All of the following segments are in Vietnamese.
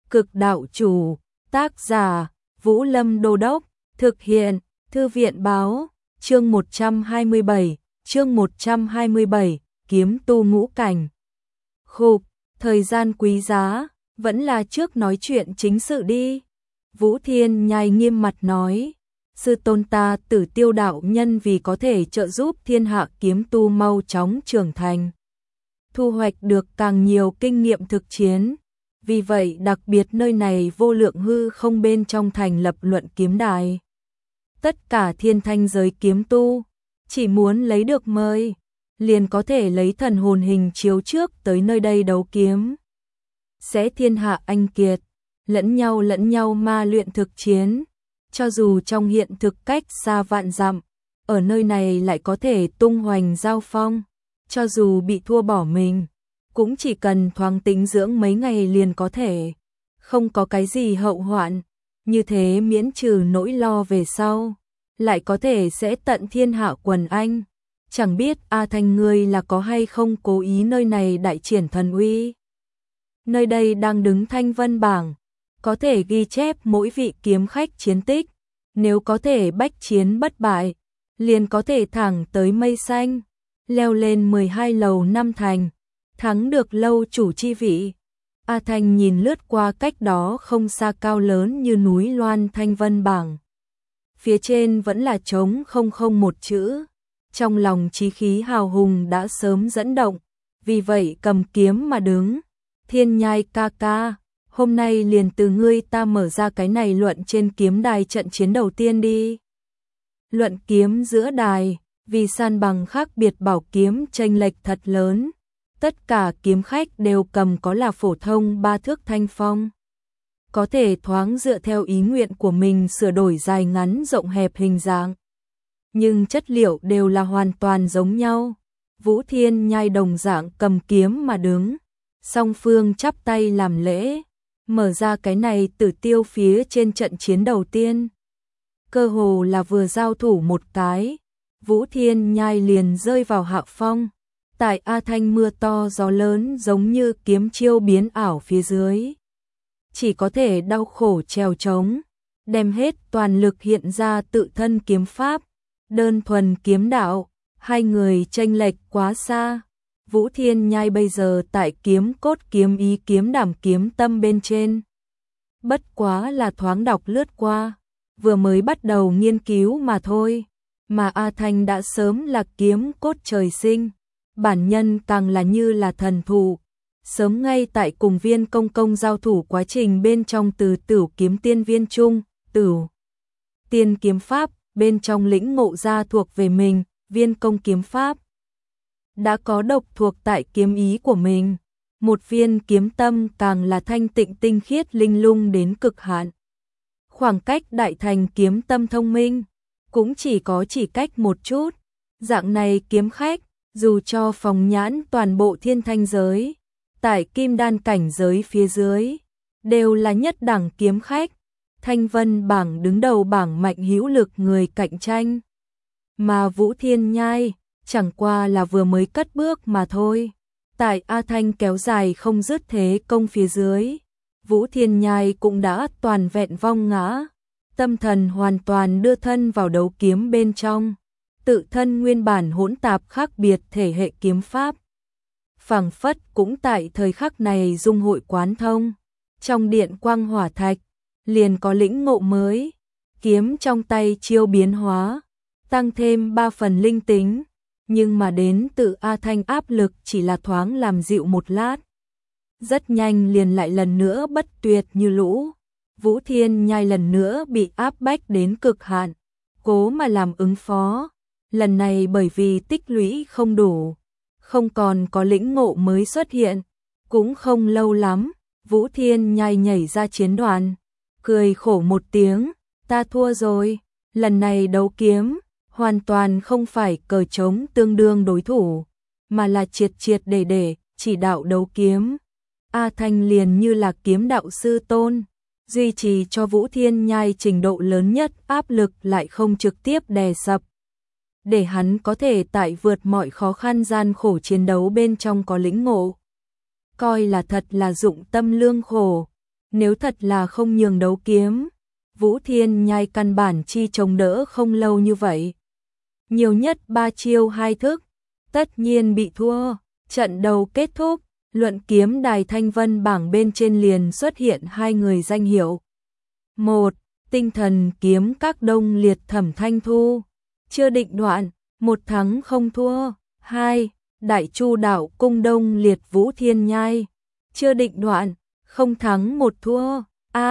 Cực đạo chủ, tác giả, Vũ Lâm Đô Đốc, thực hiện, Thư viện báo, chương 127, kiếm tu ngũ cảnh. Khục, thời gian quý giá, vẫn là trước nói chuyện chính sự đi. Vũ Thiên Nhai nghiêm mặt nói, sư tôn ta Tử Tiêu đạo nhân vì có thể trợ giúp thiên hạ kiếm tu mau chóng trưởng thành, thu hoạch được càng nhiều kinh nghiệm thực chiến. Vì vậy đặc biệt nơi này vô lượng hư không bên trong thành lập luận kiếm đài. Tất cả thiên thanh giới kiếm tu, chỉ muốn lấy được mời, liền có thể lấy thần hồn hình chiếu trước tới nơi đây đấu kiếm. Sẽ thiên hạ anh kiệt, lẫn nhau ma luyện thực chiến. Cho dù trong hiện thực cách xa vạn dặm, ở nơi này lại có thể tung hoành giao phong. Cho dù bị thua bỏ mình, cũng chỉ cần thoáng tĩnh dưỡng mấy ngày liền có thể, không có cái gì hậu hoạn, như thế miễn trừ nỗi lo về sau, lại có thể sẽ tận thiên hạ quần anh. Chẳng biết A Thanh ngươi là có hay không cố ý nơi này đại triển thần uy. Nơi đây đang đứng thanh vân bảng, có thể ghi chép mỗi vị kiếm khách chiến tích, nếu có thể bách chiến bất bại, liền có thể thẳng tới mây xanh, leo lên 12 lầu năm thành, thắng được lâu chủ chi vị. A Thanh nhìn lướt qua cách đó không xa cao lớn như núi loan thanh vân bảng. Phía trên vẫn là trống không một chữ. Trong lòng chí khí hào hùng đã sớm dẫn động, vì vậy cầm kiếm mà đứng. Thiên Nhai ca ca, hôm nay liền từ ngươi ta mở ra cái này luận trên kiếm đài trận chiến đầu tiên đi. Luận kiếm giữa đài, vì san bằng khác biệt bảo kiếm chênh lệch thật lớn. Tất cả kiếm khách đều cầm có là phổ thông 3 thước thanh phong. Có thể thoáng dựa theo ý nguyện của mình sửa đổi dài ngắn rộng hẹp hình dạng. Nhưng chất liệu đều là hoàn toàn giống nhau. Vũ Thiên Nhai đồng dạng cầm kiếm mà đứng. Song phương chắp tay làm lễ, mở ra cái này Tử Tiêu phía trên trận chiến đầu tiên. Cơ hồ là vừa giao thủ một cái, Vũ Thiên Nhai liền rơi vào hạ phong. Tại A Thanh mưa to gió lớn giống như kiếm chiêu biến ảo phía dưới, chỉ có thể đau khổ trèo trống, đem hết toàn lực hiện ra tự thân kiếm pháp, đơn thuần kiếm đạo, hai người chênh lệch quá xa. Vũ Thiên Nhai bây giờ tại kiếm cốt kiếm ý kiếm đảm kiếm tâm bên trên, bất quá là thoáng đọc lướt qua, vừa mới bắt đầu nghiên cứu mà thôi, mà A Thanh đã sớm là kiếm cốt trời sinh. Bản nhân càng là như là thần thụ, sớm ngay tại cùng Viên Công Công giao thủ quá trình bên trong từ Tửu Kiếm Tiên Viên Trung, Tửu Tiên kiếm pháp, bên trong lĩnh ngộ ra thuộc về mình, Viên Công kiếm pháp. Đã có độc thuộc tại kiếm ý của mình, một viên kiếm tâm càng là thanh tịnh tinh khiết linh lung đến cực hạn. Khoảng cách đại thành kiếm tâm thông minh, cũng chỉ cách một chút, dạng này kiếm khách. Dù cho phóng nhãn toàn bộ thiên thanh giới, tại kim đan cảnh giới phía dưới, đều là nhất đẳng kiếm khách, thanh vân bảng đứng đầu bảng mạnh hữu lực người cạnh tranh. Mà Vũ Thiên Nhai, chẳng qua là vừa mới cất bước mà thôi. Tại A Thanh kéo dài không dứt thế công phía dưới, Vũ Thiên Nhai cũng đã toàn vẹn vong ngã, tâm thần hoàn toàn đưa thân vào đấu kiếm bên trong. Tự thân nguyên bản hỗn tạp khác biệt thể hệ kiếm pháp, phảng phất cũng tại thời khắc này dung hội quán thông. Trong điện quang hỏa thạch, liền có lĩnh ngộ mới, kiếm trong tay chiêu biến hóa, tăng thêm 3 phần linh tính, nhưng mà đến từ A Thanh áp lực chỉ là thoáng làm dịu một lát. Rất nhanh liền lại lần nữa bất tuyệt như lũ, Vũ Thiên Nhai lần nữa bị áp bách đến cực hạn, cố mà làm ứng phó. Lần này bởi vì tích lũy không đủ, không còn có lĩnh ngộ mới xuất hiện, cũng không lâu lắm, Vũ Thiên Nhai nhảy ra chiến đoàn, cười khổ một tiếng, ta thua rồi, lần này đấu kiếm, hoàn toàn không phải cờ trống tương đương đối thủ, mà là triệt để chỉ đạo đấu kiếm. A Thanh liền như là kiếm đạo sư tôn, duy trì cho Vũ Thiên Nhai trình độ lớn nhất áp lực lại không trực tiếp đè sập. Để hắn có thể tại vượt mọi khó khăn gian khổ chiến đấu bên trong có lĩnh ngộ. Coi là thật là dụng tâm lương khổ, Nếu thật là không nhường đấu kiếm, Vũ Thiên Nhai căn bản chi chống đỡ không lâu như vậy. Nhiều nhất 3 chiêu 2 thức, tất nhiên bị thua. Trận đầu kết thúc, luận kiếm đài thanh vân bảng bên trên liền xuất hiện 2 người danh hiệu. 1. Tinh thần kiếm các Đông Liệt Thẩm Thanh Thu, chưa định đoạn, 1 thắng không thua. 2. Đại Chu Đạo Cung Đông Liệt Vũ Thiên Nhai, chưa định đoạn, không thắng 1 thua.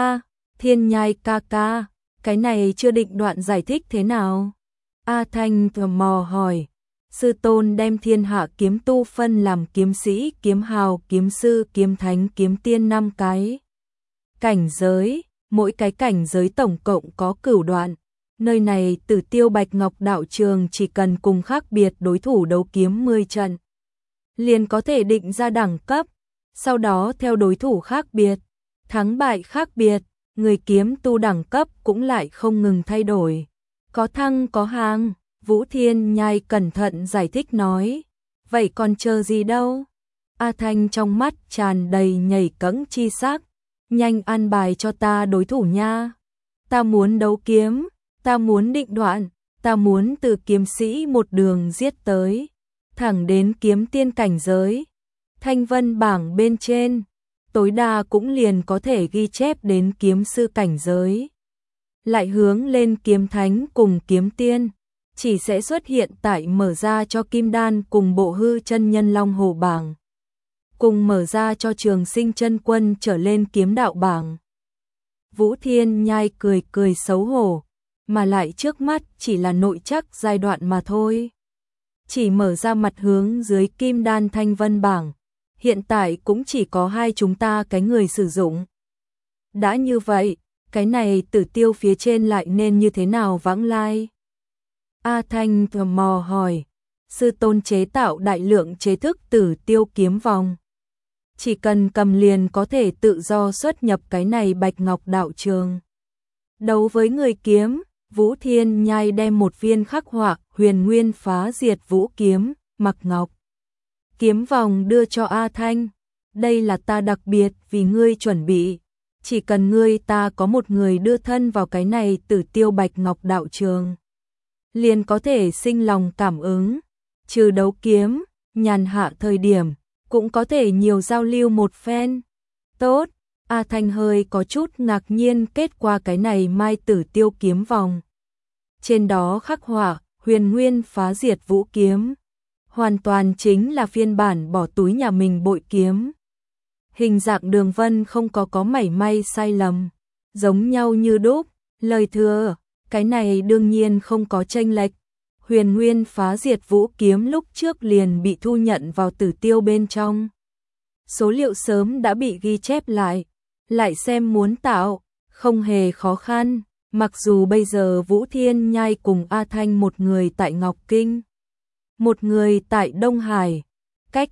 Thiên Nhai ca ca, cái này chưa định đoạn giải thích thế nào? A Thanh tò mò hỏi. Sư tôn đem thiên hạ kiếm tu phân làm kiếm sĩ, kiếm hào, kiếm sư, kiếm thánh, kiếm tiên 5 cái cảnh giới, mỗi cái cảnh giới tổng cộng có cửu đoạn. Nơi này Tử Tiêu Bạch Ngọc đạo trường chỉ cần cùng khác biệt đối thủ đấu kiếm 10 trận, liền có thể định ra đẳng cấp, sau đó theo đối thủ khác biệt, thắng bại khác biệt, người kiếm tu đẳng cấp cũng lại không ngừng thay đổi. Có thăng có hàng, Vũ Thiên Nhai cẩn thận giải thích nói. Vậy còn chờ gì đâu? A Thanh trong mắt tràn đầy nhảy cẫng chi sắc. Nhanh an bài cho ta đối thủ nha. Ta muốn đấu kiếm, ta muốn định đoạn, ta muốn từ kiếm sĩ một đường giết tới, thẳng đến kiếm tiên cảnh giới. Thanh vân bảng bên trên, tối đa cũng liền có thể ghi chép đến kiếm sư cảnh giới. Lại hướng lên kiếm thánh cùng kiếm tiên, chỉ sẽ xuất hiện tại mở ra cho Kim Đan cùng Bộ Hư chân nhân Long Hổ bảng, cùng mở ra cho Trường Sinh chân quân trở lên kiếm đạo bảng. Vũ Thiên Nhai cười cười xấu hổ, mà lại trước mắt chỉ là nội trắc giai đoạn mà thôi. Chỉ mở ra mặt hướng dưới Kim Đan Thanh Vân bảng, hiện tại cũng chỉ có 2 chúng ta cái người sử dụng. Đã như vậy, cái này Tử Tiêu phía trên lại nên như thế nào vãng lai? A Thanh tò mò hỏi. Sư tôn chế tạo đại lượng chế thức Tử Tiêu kiếm vòng, chỉ cần cầm liền có thể tự do xuất nhập cái này Bạch Ngọc đạo trường. Đấu với người kiếm, Vũ Thiên Nhai đem một viên khắc họa Huyền Nguyên Phá Diệt Vũ kiếm, mặc ngọc kiếm vòng đưa cho A Thanh. Đây là ta đặc biệt vì ngươi chuẩn bị, chỉ cần ngươi ta có một người đưa thân vào cái này Tử Tiêu Bạch Ngọc đạo trường, liền có thể sinh lòng cảm ứng, trừ đấu kiếm, nhàn hạ thời điểm cũng có thể nhiều giao lưu một phen. Tốt. A Thanh hơi có chút ngạc nhiên kết qua cái này Mai Tử Tiêu kiếm vòng. Trên đó khắc họa Huyền Nguyên Phá Diệt Vũ kiếm, hoàn toàn chính là phiên bản bỏ túi nhà mình bội kiếm. Hình dạng đường vân không có mảy may sai lầm, giống nhau như đúc. Lời thừa, cái này đương nhiên không có chênh lệch. Huyền Nguyên Phá Diệt Vũ kiếm lúc trước liền bị thu nhận vào Tử Tiêu bên trong. Số liệu sớm đã bị ghi chép lại xem muốn tạo, không hề khó khăn. Mặc dù bây giờ Vũ Thiên Nhai cùng A Thanh một người tại Ngọc Kinh, một người tại Đông Hải, cách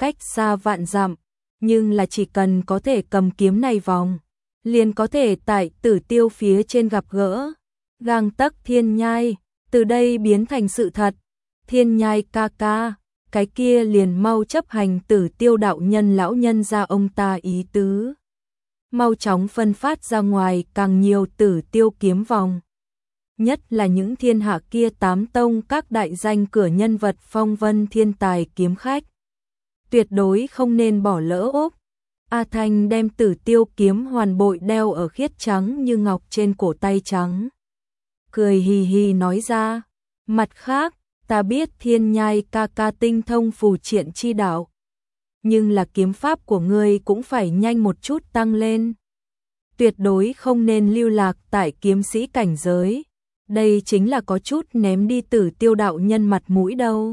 xa vạn dặm, nhưng là chỉ cần có thể cầm kiếm này vòng, liền có thể tại Tử Tiêu phía trên gặp gỡ. Gang tấc Thiên Nhai, từ đây biến thành sự thật. Thiên Nhai ca ca, cái kia liền mau chấp hành Tử Tiêu đạo nhân lão nhân ra ông ta ý tứ. Mau chóng phân phát ra ngoài càng nhiều Tử Tiêu kiếm vòng. Nhất là những thiên hạ kia 8 tông các đại danh cửa nhân vật phong vân thiên tài kiếm khách, tuyệt đối không nên bỏ lỡ úp. A Thanh đem Tử Tiêu kiếm hoàn bội đeo ở khiết trắng như ngọc trên cổ tay trắng, cười hì hì nói ra. Mặt khác, ta biết Thiên Nhai ca ca tinh thông phù triện chi đạo, nhưng là kiếm pháp của ngươi cũng phải nhanh một chút tăng lên, tuyệt đối không nên lưu lạc tại kiếm sĩ cảnh giới. Đây chính là có chút ném đi Tử Tiêu đạo nhân mặt mũi đâu.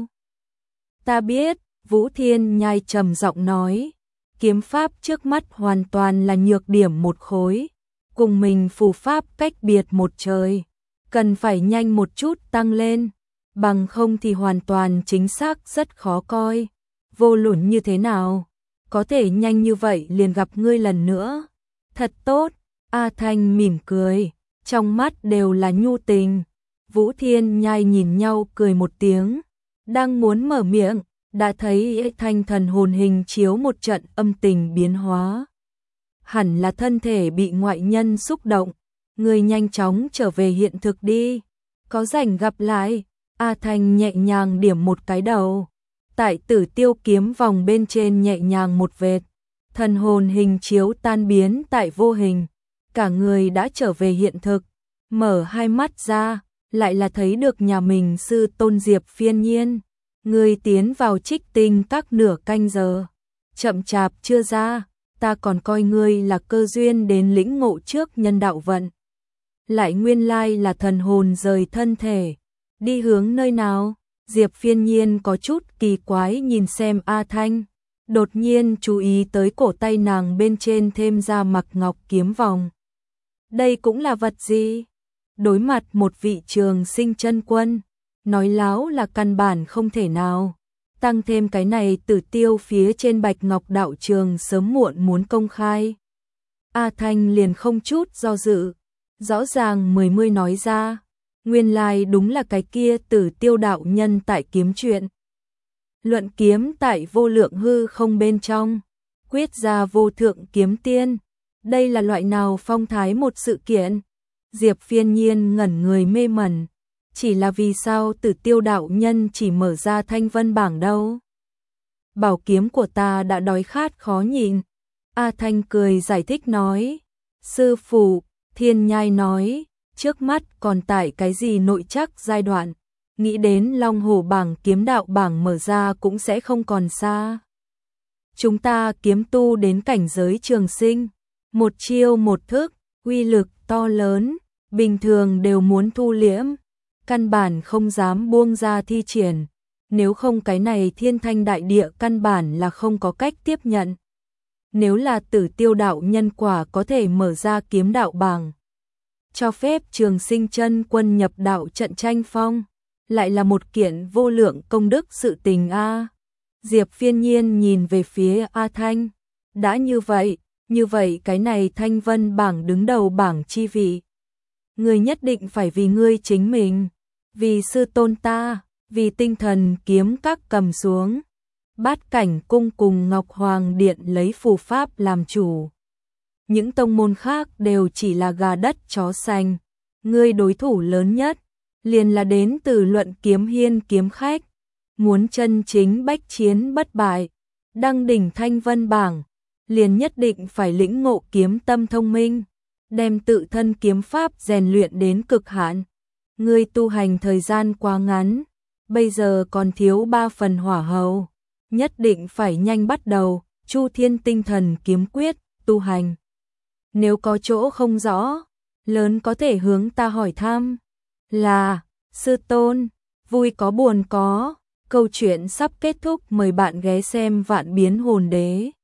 Ta biết, Vũ Thiên Nhai trầm giọng nói, kiếm pháp trước mắt hoàn toàn là nhược điểm một khối, cùng mình phù pháp cách biệt một trời, cần phải nhanh một chút tăng lên, bằng không thì hoàn toàn chính xác rất khó coi. Vô luận như thế nào, có thể nhanh như vậy liền gặp ngươi lần nữa. Thật tốt. A Thanh mỉm cười, trong mắt đều là nhu tình. Vũ Thiên Nhai nhìn nhau cười một tiếng, đang muốn mở miệng, đã thấy Thanh thần hồn hình chiếu một trận âm tình biến hóa. hẳn là thân thể bị ngoại nhân xúc động, ngươi nhanh chóng trở về hiện thực đi, có rảnh gặp lại. A Thanh nhẹ nhàng điểm một cái đầu, tại Tử Tiêu kiếm vòng bên trên nhẹ nhàng một vệt, thần hồn hình chiếu tan biến tại vô hình, cả người đã trở về hiện thực, mở hai mắt ra, lại là thấy được nhà mình sư tôn Diệp Phiên Nhiên. Ngươi tiến vào Trích Tinh các nửa canh giờ, chậm chạp chưa ra, ta còn coi ngươi là cơ duyên đến lĩnh ngộ trước nhân đạo vận. Lại nguyên lai là thần hồn rời thân thể, đi hướng nơi nào? Diệp Phiên Nhiên có chút kỳ quái nhìn xem A Thanh, đột nhiên chú ý tới cổ tay nàng bên trên thêm ra mặc ngọc kiếm vòng. Đây cũng là vật gì? Đối mặt một vị trường sinh chân quân, nói láo là căn bản không thể nào. Tăng thêm cái này Tử Tiêu phía trên Bạch Ngọc đạo trường sớm muộn muốn công khai. A Thanh liền không chút do dự, rõ ràng mươi nói ra, nguyên lai đúng là cái kia Tử Tiêu đạo nhân tại kiếm chuyện. Luận kiếm tại vô lượng hư không bên trong, quyết ra vô thượng kiếm tiên. Đây là loại nào phong thái một sự kiện? Diệp Phiên Nhiên ngẩn người mê mẩn, chỉ là vì sao Tử Tiêu đạo nhân chỉ mở ra thanh vân bảng đâu? Bảo kiếm của ta đã đói khát khó nhịn. A Thanh cười giải thích nói, sư phụ, Thiên Nhai nói, trước mắt còn tại cái gì nội trắc giai đoạn, nghĩ đến Long Hổ bảng kiếm đạo bảng mở ra cũng sẽ không còn xa. Chúng ta kiếm tu đến cảnh giới trường sinh, một chiêu một thức, uy lực to lớn, bình thường đều muốn thu liễm, căn bản không dám buông ra thi triển, nếu không cái này thiên thanh đại địa căn bản là không có cách tiếp nhận. Nếu là Tử Tiêu đạo nhân quả có thể mở ra kiếm đạo bảng, cho phép trường sinh chân quân nhập đạo trận tranh phong, lại là một kiện vô lượng công đức sự tình a. Diệp Phiên Nhiên nhìn về phía A Thanh, đã như vậy cái này thanh vân bảng đứng đầu bảng chi vị. Ngươi nhất định phải vì ngươi chính mình, vì sư tôn ta, vì tinh thần kiếm các cầm xuống. Bát Cảnh cung cùng Ngọc Hoàng Điện lấy phù pháp làm chủ. Những tông môn khác đều chỉ là gà đất chó sành. Ngươi đối thủ lớn nhất, liền là đến từ Luận Kiếm Hiên kiếm khách. Muốn chân chính bách chiến bất bại, đăng đỉnh thanh vân bảng, liền nhất định phải lĩnh ngộ kiếm tâm thông minh, đem tự thân kiếm pháp rèn luyện đến cực hạn. Ngươi tu hành thời gian quá ngắn, bây giờ còn thiếu 3 phần hỏa hầu, nhất định phải nhanh bắt đầu Chu Thiên Tinh Thần kiếm quyết tu hành. Nếu có chỗ không rõ, lớn có thể hướng ta hỏi thăm. Là, sư tôn, vui có buồn có. Câu chuyện sắp kết thúc, mời bạn ghé xem Vạn Biến Hồn Đế.